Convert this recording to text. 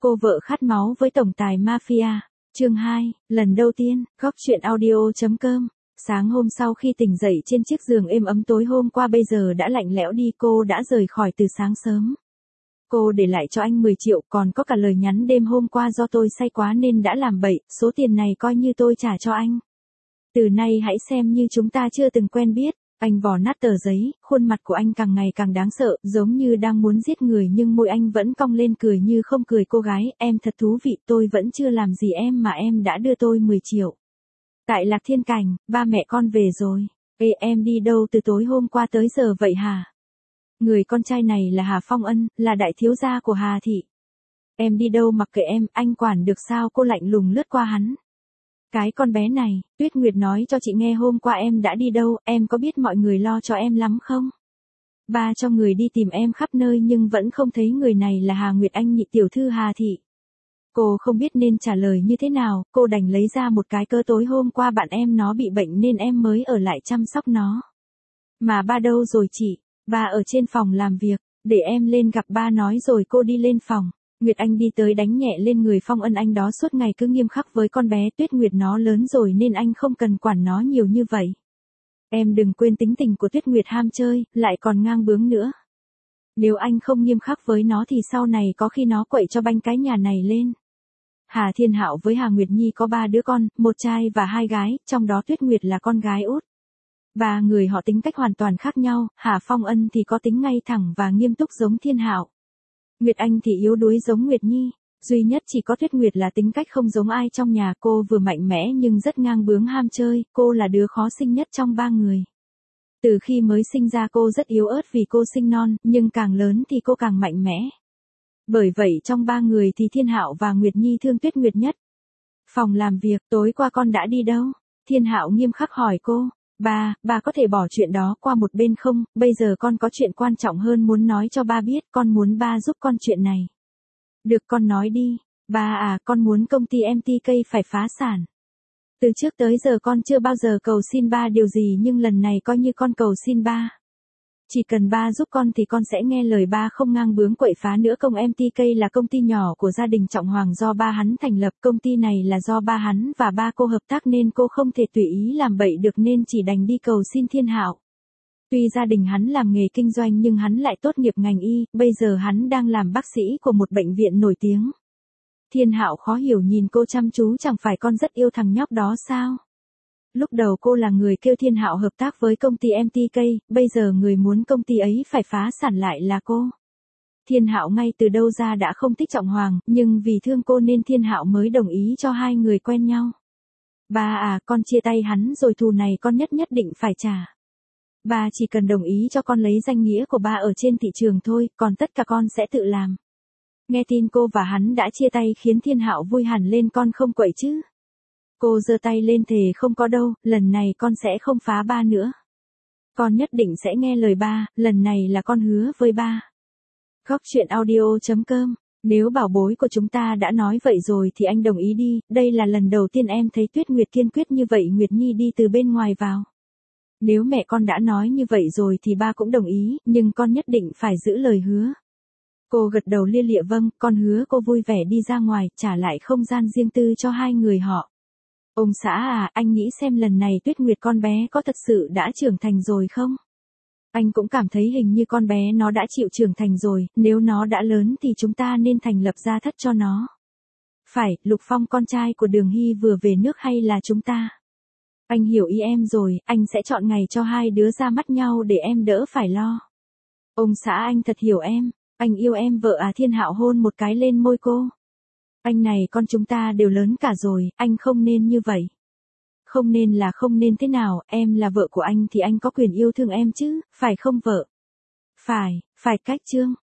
Cô vợ khát máu với tổng tài mafia. Chương 2, lần đầu tiên, góc truyện audio.com. Sáng hôm sau khi tỉnh dậy trên chiếc giường êm ấm tối hôm qua bây giờ đã lạnh lẽo đi, cô đã rời khỏi từ sáng sớm. Cô để lại cho anh 10 triệu, còn có cả lời nhắn đêm hôm qua do tôi say quá nên đã làm bậy, số tiền này coi như tôi trả cho anh. Từ nay hãy xem như chúng ta chưa từng quen biết. Anh vò nát tờ giấy, khuôn mặt của anh càng ngày càng đáng sợ, giống như đang muốn giết người nhưng môi anh vẫn cong lên cười như không cười. Cô gái, em thật thú vị, tôi vẫn chưa làm gì em mà em đã đưa tôi 10 triệu. Tại Lạc Thiên Cảnh, ba mẹ con về rồi. Ê, em đi đâu từ tối hôm qua tới giờ vậy hả? Người con trai này là Hà Phong Ân, là đại thiếu gia của Hà Thị. Em đi đâu mặc kệ em, anh quản được sao? Cô lạnh lùng lướt qua hắn. Cái con bé này, Tuyết Nguyệt nói cho chị nghe hôm qua em đã đi đâu, em có biết mọi người lo cho em lắm không? Ba cho người đi tìm em khắp nơi nhưng vẫn không thấy người này là Hà Nguyệt Anh, nhị tiểu thư Hà Thị. Cô không biết nên trả lời như thế nào, cô đành lấy ra một cái cớ tối hôm qua bạn em nó bị bệnh nên em mới ở lại chăm sóc nó. Mà ba đâu rồi chị? Ba ở trên phòng làm việc, để em lên gặp ba nói rồi cô đi lên phòng. Nguyệt Anh đi tới đánh nhẹ lên người Phong Ân, anh đó suốt ngày cứ nghiêm khắc với con bé Tuyết Nguyệt, nó lớn rồi nên anh không cần quản nó nhiều như vậy. Em đừng quên tính tình của Tuyết Nguyệt, ham chơi, lại còn ngang bướng nữa. Nếu anh không nghiêm khắc với nó thì sau này có khi nó quậy cho banh cái nhà này lên. Hà Thiên Hạo với Hà Nguyệt Nhi có 3 đứa con, một trai và 2 gái, trong đó Tuyết Nguyệt là con gái út. 3 người họ tính cách hoàn toàn khác nhau, Hà Phong Ân thì có tính ngay thẳng và nghiêm túc giống Thiên Hạo. Nguyệt Anh thì yếu đuối giống Nguyệt Nhi, duy nhất chỉ có Tuyết Nguyệt là tính cách không giống ai trong nhà. Cô vừa mạnh mẽ nhưng rất ngang bướng, ham chơi, cô là đứa khó sinh nhất trong 3 người. Từ khi mới sinh ra cô rất yếu ớt vì cô sinh non, nhưng càng lớn thì cô càng mạnh mẽ. Bởi vậy trong 3 người thì Thiên Hạo và Nguyệt Nhi thương Tuyết Nguyệt nhất. Phòng làm việc, tối qua con đã đi đâu? Thiên Hạo nghiêm khắc hỏi cô. Ba có thể bỏ chuyện đó qua một bên không, bây giờ con có chuyện quan trọng hơn muốn nói cho ba biết, con muốn ba giúp con chuyện này. Được, con nói đi. Ba con muốn công ty MTK phải phá sản. Từ trước tới giờ con chưa bao giờ cầu xin ba điều gì nhưng lần này coi như con cầu xin ba. Chỉ cần ba giúp con thì con sẽ nghe lời ba, không ngang bướng quậy phá nữa. Công MTK là công ty nhỏ của gia đình Trọng Hoàng do ba hắn thành lập, công ty này là do ba hắn và ba cô hợp tác nên cô không thể tùy ý làm bậy được nên chỉ đành đi cầu xin Thiên Hạo. Tuy gia đình hắn làm nghề kinh doanh nhưng hắn lại tốt nghiệp ngành y, bây giờ hắn đang làm bác sĩ của một bệnh viện nổi tiếng. Thiên Hạo khó hiểu nhìn cô chăm chú, chẳng phải con rất yêu thằng nhóc đó sao? Lúc đầu cô là người kêu Thiên Hạo hợp tác với công ty MTK, bây giờ người muốn công ty ấy phải phá sản lại là cô. Thiên Hạo ngay từ đâu ra đã không thích Trọng Hoàng, nhưng vì thương cô nên Thiên Hạo mới đồng ý cho hai người quen nhau. Ba con chia tay hắn rồi, thù này con nhất định phải trả. Ba chỉ cần đồng ý cho con lấy danh nghĩa của ba ở trên thị trường thôi, còn tất cả con sẽ tự làm. Nghe tin cô và hắn đã chia tay khiến Thiên Hạo vui hẳn lên. Con không quậy chứ? Cô giơ tay lên thề không có đâu, lần này con sẽ không phá ba nữa. Con nhất định sẽ nghe lời ba, lần này là con hứa với ba. Góc truyện audio.com. Nếu bảo bối của chúng ta đã nói vậy rồi thì anh đồng ý đi, đây là lần đầu tiên em thấy Tuyết Nguyệt kiên quyết như vậy. Nguyệt Nhi đi từ bên ngoài vào. Nếu mẹ con đã nói như vậy rồi thì ba cũng đồng ý, nhưng con nhất định phải giữ lời hứa. Cô gật đầu lia lịa vâng, con hứa. Cô vui vẻ đi ra ngoài, trả lại không gian riêng tư cho hai người họ. Ông xã anh nghĩ xem lần này Tuyết Nguyệt con bé có thật sự đã trưởng thành rồi không? Anh cũng cảm thấy hình như con bé nó đã chịu trưởng thành rồi, nếu nó đã lớn thì chúng ta nên thành lập gia thất cho nó. Phải, Lục Phong con trai của Đường Hy vừa về nước hay là chúng ta? Anh hiểu ý em rồi, anh sẽ chọn ngày cho hai đứa ra mắt nhau để em đỡ phải lo. Ông xã anh thật hiểu em, anh yêu em vợ Thiên Hạo hôn một cái lên môi cô. Anh này, con chúng ta đều lớn cả rồi, anh không nên như vậy. Không nên là không nên thế nào, em là vợ của anh thì anh có quyền yêu thương em chứ, phải không vợ? Phải cách Trương,